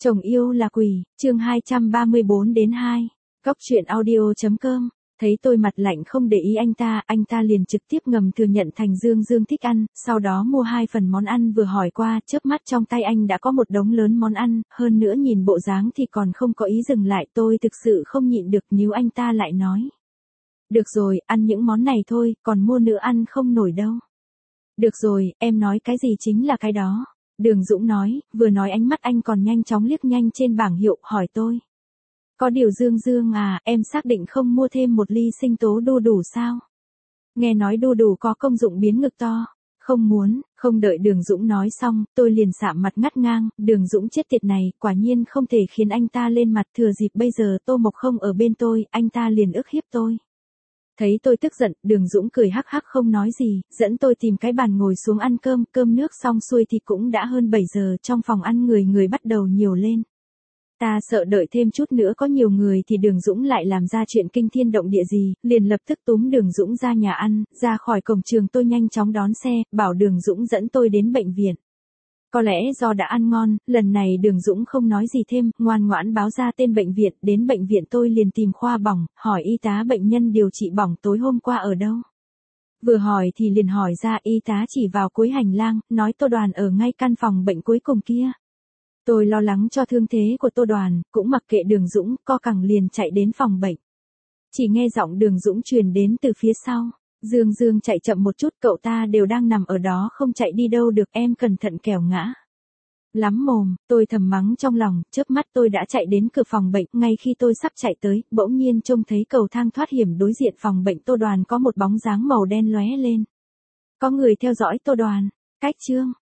Chồng yêu là quỷ, chương 234 đến 2. Góc truyện audio.com. Thấy tôi mặt lạnh không để ý anh ta liền trực tiếp ngầm thừa nhận thành Dương thích ăn, sau đó mua 2 phần món ăn vừa hỏi qua, chớp mắt trong tay anh đã có một đống lớn món ăn, hơn nữa nhìn bộ dáng thì còn không có ý dừng lại, tôi thực sự không nhịn được níu anh ta lại nói. Được rồi, ăn những món này thôi, còn mua nữa ăn không nổi đâu. Được rồi, em nói cái gì chính là cái đó. Đường Dũng nói, vừa nói ánh mắt anh còn nhanh chóng liếc nhanh trên bảng hiệu, hỏi tôi. Có điều Dương à, em xác định không mua thêm một ly sinh tố đu đủ sao? Nghe nói đu đủ có công dụng biến ngực to. Không muốn, không đợi Đường Dũng nói xong, tôi liền sạm mặt ngắt ngang, Đường Dũng chết tiệt này, quả nhiên không thể khiến anh ta lên mặt, thừa dịp bây giờ Tô Mộc không ở bên tôi, anh ta liền ức hiếp tôi. Thấy tôi tức giận, Đường Dũng cười hắc hắc không nói gì, dẫn tôi tìm cái bàn ngồi xuống ăn cơm nước xong xuôi thì cũng đã hơn 7 giờ, trong phòng ăn người bắt đầu nhiều lên. Ta sợ đợi thêm chút nữa có nhiều người thì Đường Dũng lại làm ra chuyện kinh thiên động địa gì, liền lập tức túm Đường Dũng ra nhà ăn, ra khỏi cổng trường tôi nhanh chóng đón xe, bảo Đường Dũng dẫn tôi đến bệnh viện. Có lẽ do đã ăn ngon, lần này Đường Dũng không nói gì thêm, ngoan ngoãn báo ra tên bệnh viện, đến bệnh viện tôi liền tìm khoa bỏng, hỏi y tá bệnh nhân điều trị bỏng tối hôm qua ở đâu. Vừa hỏi thì liền hỏi ra, y tá chỉ vào cuối hành lang, nói Tô Đoàn ở ngay căn phòng bệnh cuối cùng kia. Tôi lo lắng cho thương thế của Tô Đoàn, cũng mặc kệ Đường Dũng, co cẳng liền chạy đến phòng bệnh. Chỉ nghe giọng Đường Dũng truyền đến từ phía sau. Dương chạy chậm một chút, cậu ta đều đang nằm ở đó không chạy đi đâu được, em cẩn thận kẻo ngã. Lắm mồm, tôi thầm mắng trong lòng, chớp mắt tôi đã chạy đến cửa phòng bệnh, ngay khi tôi sắp chạy tới, bỗng nhiên trông thấy cầu thang thoát hiểm đối diện phòng bệnh Tô Đoàn có một bóng dáng màu đen lóe lên. Có người theo dõi Tô Đoàn, cách chương.